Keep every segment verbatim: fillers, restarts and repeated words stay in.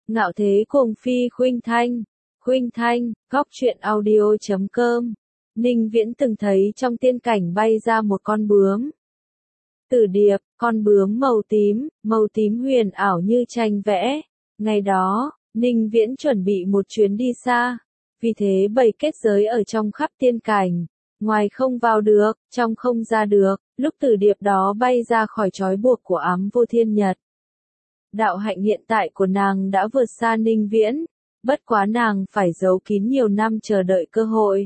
Ngạo thế cuồng phi khuynh thanh, khuynh thanh, góc truyện audio chấm com. Ninh Viễn từng thấy trong tiên cảnh bay ra một con bướm. Tử điệp, con bướm màu tím, màu tím huyền ảo như tranh vẽ. Ngày đó, Ninh Viễn chuẩn bị một chuyến đi xa. Vì thế bày kết giới ở trong khắp tiên cảnh. Ngoài không vào được, trong không ra được, lúc tử điệp đó bay ra khỏi trói buộc của ám vô thiên nhật. Đạo hạnh hiện tại của nàng đã vượt xa Ninh Viễn, bất quá nàng phải giấu kín nhiều năm chờ đợi cơ hội.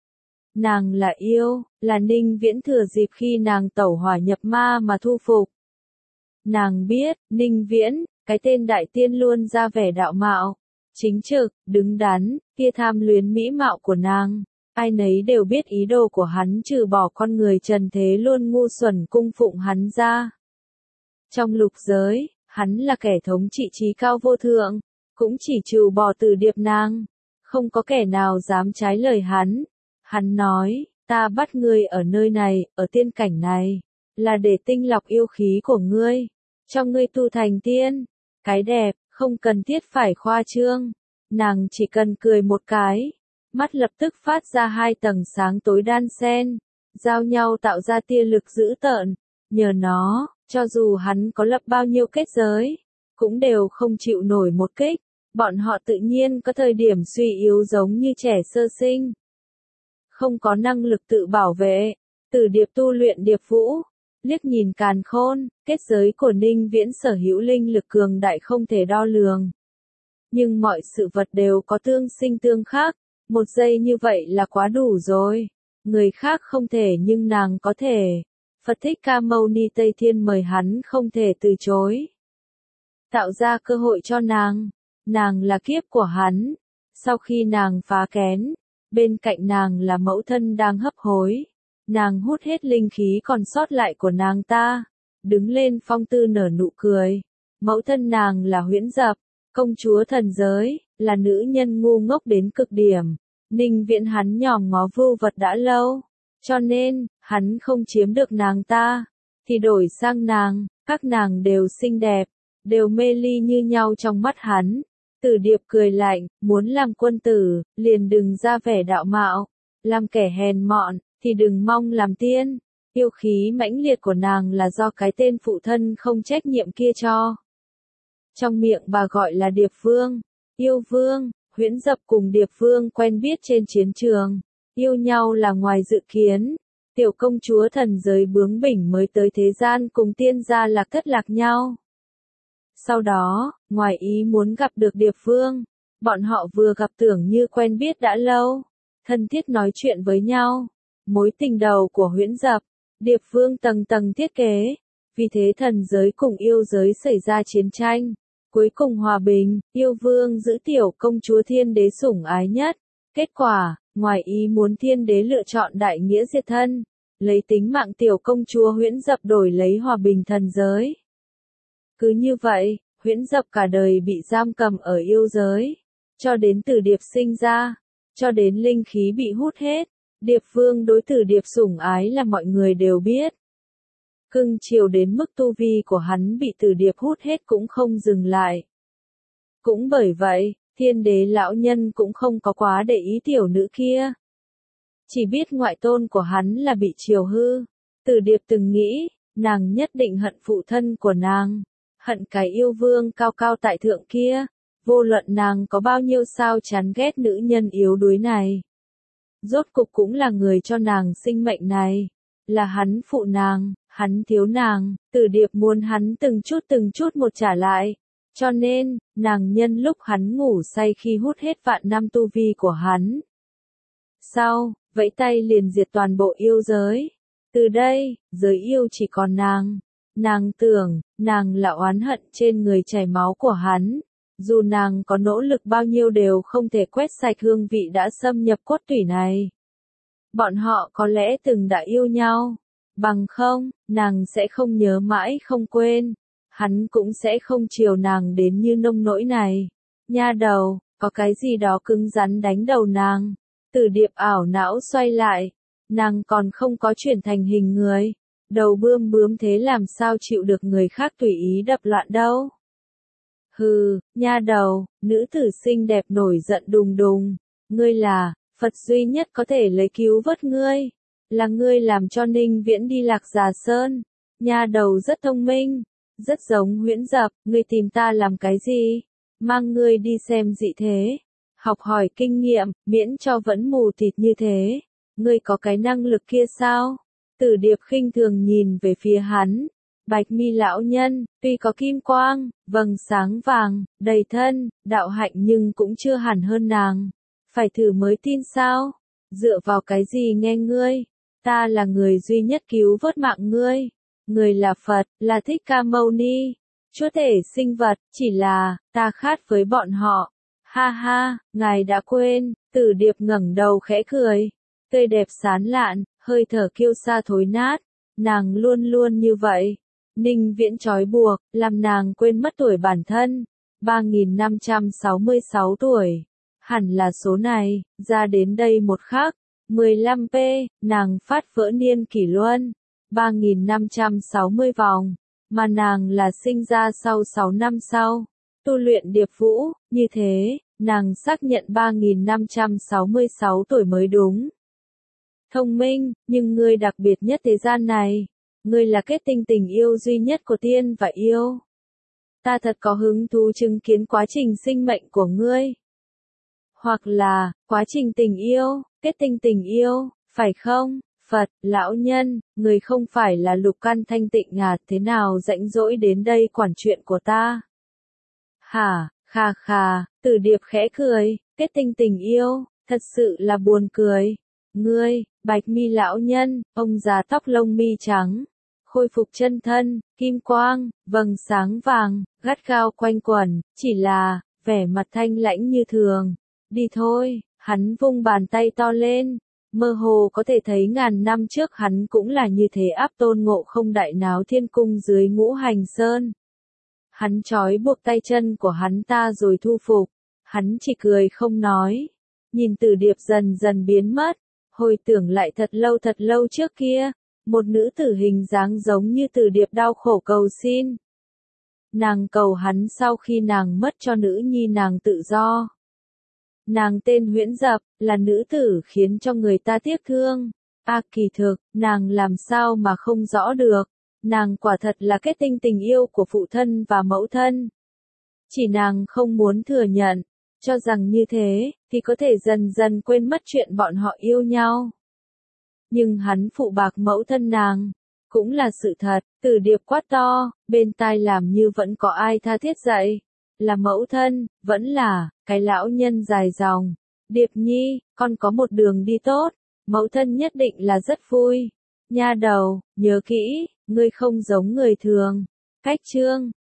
Nàng là yêu, là Ninh Viễn thừa dịp khi nàng tẩu hỏa nhập ma mà thu phục. Nàng biết, Ninh Viễn, cái tên đại tiên luôn ra vẻ đạo mạo, chính trực, đứng đắn, kia tham luyến mỹ mạo của nàng. Ai nấy đều biết ý đồ của hắn trừ bỏ con người trần thế luôn ngu xuẩn cung phụng hắn ra. Trong lục giới, hắn là kẻ thống trị trí cao vô thượng, cũng chỉ trừ bỏ Tử điệp nàng. Không có kẻ nào dám trái lời hắn. Hắn nói, ta bắt ngươi ở nơi này, ở tiên cảnh này, là để tinh lọc yêu khí của ngươi, cho ngươi tu thành tiên. Cái đẹp, không cần thiết phải khoa trương. Nàng chỉ cần cười một cái, mắt lập tức phát ra hai tầng sáng tối đan xen, giao nhau tạo ra tia lực dữ tợn. Nhờ nó, cho dù hắn có lập bao nhiêu kết giới, cũng đều không chịu nổi một kích. Bọn họ tự nhiên có thời điểm suy yếu giống như trẻ sơ sinh, không có năng lực tự bảo vệ. Tử điệp tu luyện điệp vũ, liếc nhìn càn khôn, kết giới của Ninh Viễn sở hữu linh lực cường đại không thể đo lường. Nhưng mọi sự vật đều có tương sinh tương khắc, một giây như vậy là quá đủ rồi. Người khác không thể nhưng nàng có thể. Phật Thích Ca Mâu Ni Tây Thiên mời hắn không thể từ chối. Tạo ra cơ hội cho nàng. Nàng là kiếp của hắn. Sau khi nàng phá kén, bên cạnh nàng là mẫu thân đang hấp hối. Nàng hút hết linh khí còn sót lại của nàng ta. Đứng lên phong tư nở nụ cười. Mẫu thân nàng là Huyễn Dập, công chúa thần giới, là nữ nhân ngu ngốc đến cực điểm. Ninh Viễn hắn nhòm ngó vưu vật đã lâu. Cho nên, hắn không chiếm được nàng ta, thì đổi sang nàng. Các nàng đều xinh đẹp, đều mê ly như nhau trong mắt hắn. Tử điệp cười lạnh, muốn làm quân tử, liền đừng ra vẻ đạo mạo. Làm kẻ hèn mọn, thì đừng mong làm tiên. Yêu khí mãnh liệt của nàng là do cái tên phụ thân không trách nhiệm kia cho. Trong miệng bà gọi là Điệp Vương, yêu vương. Huyễn Dập cùng Điệp Vương quen biết trên chiến trường, yêu nhau là ngoài dự kiến. Tiểu công chúa thần giới bướng bỉnh mới tới thế gian cùng tiên gia lạc thất lạc nhau. Sau đó, ngoài ý muốn gặp được Điệp Vương, bọn họ vừa gặp tưởng như quen biết đã lâu, thân thiết nói chuyện với nhau. Mối tình đầu của Huyễn Dập, Điệp Vương tầng tầng thiết kế, vì thế thần giới cùng yêu giới xảy ra chiến tranh. Cuối cùng hòa bình, yêu vương giữ tiểu công chúa thiên đế sủng ái nhất. Kết quả, ngoài ý muốn thiên đế lựa chọn đại nghĩa diệt thân, lấy tính mạng tiểu công chúa Huyễn Dập đổi lấy hòa bình thần giới. Cứ như vậy, Huyễn Dập cả đời bị giam cầm ở yêu giới, cho đến Tử điệp sinh ra, cho đến linh khí bị hút hết. Điệp Vương đối Tử điệp sủng ái là mọi người đều biết. Cưng chiều đến mức tu vi của hắn bị Tử điệp hút hết cũng không dừng lại. Cũng bởi vậy, thiên đế lão nhân cũng không có quá để ý tiểu nữ kia. Chỉ biết ngoại tôn của hắn là bị chiều hư. Tử điệp từng nghĩ, nàng nhất định hận phụ thân của nàng, hận cái yêu vương cao cao tại thượng kia, vô luận nàng có bao nhiêu sao chán ghét nữ nhân yếu đuối này. Rốt cục cũng là người cho nàng sinh mệnh này, là hắn phụ nàng. Hắn thiếu nàng, Tử điệp muốn hắn từng chút từng chút một trả lại. Cho nên, nàng nhân lúc hắn ngủ say khi hút hết vạn năm tu vi của hắn. Sau, vẫy tay liền diệt toàn bộ yêu giới. Từ đây, giới yêu chỉ còn nàng. Nàng tưởng, nàng là oán hận trên người chảy máu của hắn. Dù nàng có nỗ lực bao nhiêu đều không thể quét sạch hương vị đã xâm nhập cốt tủy này. Bọn họ có lẽ từng đã yêu nhau. Bằng không, nàng sẽ không nhớ mãi không quên. Hắn cũng sẽ không chiều nàng đến như nông nỗi này. Nha đầu, có cái gì đó cứng rắn đánh đầu nàng. Tử điệp ảo não xoay lại. Nàng còn không có chuyển thành hình người. Đầu bươm bướm thế làm sao chịu được người khác tùy ý đập loạn đâu. Hừ, nha đầu, nữ tử xinh đẹp nổi giận đùng đùng. Ngươi là, Phật duy nhất có thể lấy cứu vớt ngươi. Là ngươi làm cho Ninh Viễn đi Lạc Già Sơn. Nha đầu rất thông minh, rất giống Huyễn Dập, ngươi tìm ta làm cái gì? Mang ngươi đi xem dị thế, học hỏi kinh nghiệm, miễn cho vẫn mù tịt như thế. Ngươi có cái năng lực kia sao? Tử Điệp khinh thường nhìn về phía hắn. Bạch mi lão nhân, tuy có kim quang, vầng sáng vàng, đầy thân, đạo hạnh nhưng cũng chưa hẳn hơn nàng. Phải thử mới tin sao? Dựa vào cái gì nghe ngươi? Ta là người duy nhất cứu vớt mạng ngươi. Người là Phật, là Thích Ca Mâu Ni. Chúa thể sinh vật, chỉ là, ta khát với bọn họ. Ha ha, ngài đã quên, Tử Điệp ngẩng đầu khẽ cười. Tươi đẹp sán lạn, hơi thở kiêu sa thối nát. Nàng luôn luôn như vậy. Ninh Viễn trói buộc, làm nàng quên mất tuổi bản thân. ba nghìn năm trăm sáu mươi sáu tuổi. Hẳn là số này, ra đến đây một khắc. mười lăm p, nàng phát vỡ niên kỷ luân. ba nghìn năm trăm sáu mươi vòng. Mà nàng là sinh ra sau sáu năm sau. Tu luyện điệp vũ, như thế, nàng xác nhận ba nghìn năm trăm sáu mươi sáu tuổi mới đúng. Thông minh, nhưng ngươi đặc biệt nhất thế gian này. Ngươi là kết tinh tình yêu duy nhất của tiên và yêu. Ta thật có hứng thú chứng kiến quá trình sinh mệnh của ngươi. Hoặc là, quá trình tình yêu, kết tinh tình yêu, phải không? Phật, lão nhân, người không phải là Lục Căn thanh tịnh à, thế nào rãnh rỗi đến đây quản chuyện của ta? Hả, khà khà, Tử Điệp khẽ cười, kết tinh tình yêu, thật sự là buồn cười. Ngươi, Bạch mi lão nhân, ông già tóc lông mi trắng, khôi phục chân thân, kim quang, vầng sáng vàng, gắt gao quanh quẩn, chỉ là, vẻ mặt thanh lãnh như thường. Đi thôi, hắn vung bàn tay to lên. Mơ hồ có thể thấy ngàn năm trước hắn cũng là như thế áp Tôn Ngộ Không đại náo thiên cung dưới Ngũ Hành Sơn. Hắn trói buộc tay chân của hắn ta rồi thu phục. Hắn chỉ cười không nói. Nhìn Tử Điệp dần dần biến mất. Hồi tưởng lại thật lâu thật lâu trước kia. Một nữ tử hình dáng giống như Tử Điệp đau khổ cầu xin. Nàng cầu hắn sau khi nàng mất cho nữ nhi nàng tự do. Nàng tên Huyễn Dập, là nữ tử khiến cho người ta tiếc thương. A à, kỳ thực, nàng làm sao mà không rõ được. Nàng quả thật là kết tinh tình yêu của phụ thân và mẫu thân. Chỉ nàng không muốn thừa nhận, cho rằng như thế, thì có thể dần dần quên mất chuyện bọn họ yêu nhau. Nhưng hắn phụ bạc mẫu thân nàng, cũng là sự thật. Tử Điệp quát to, bên tai làm như vẫn có ai tha thiết dạy. Là mẫu thân, vẫn là, cái lão nhân dài dòng. Điệp nhi, con có một đường đi tốt, mẫu thân nhất định là rất vui. Nha đầu, nhớ kỹ, ngươi không giống người thường. Cách chương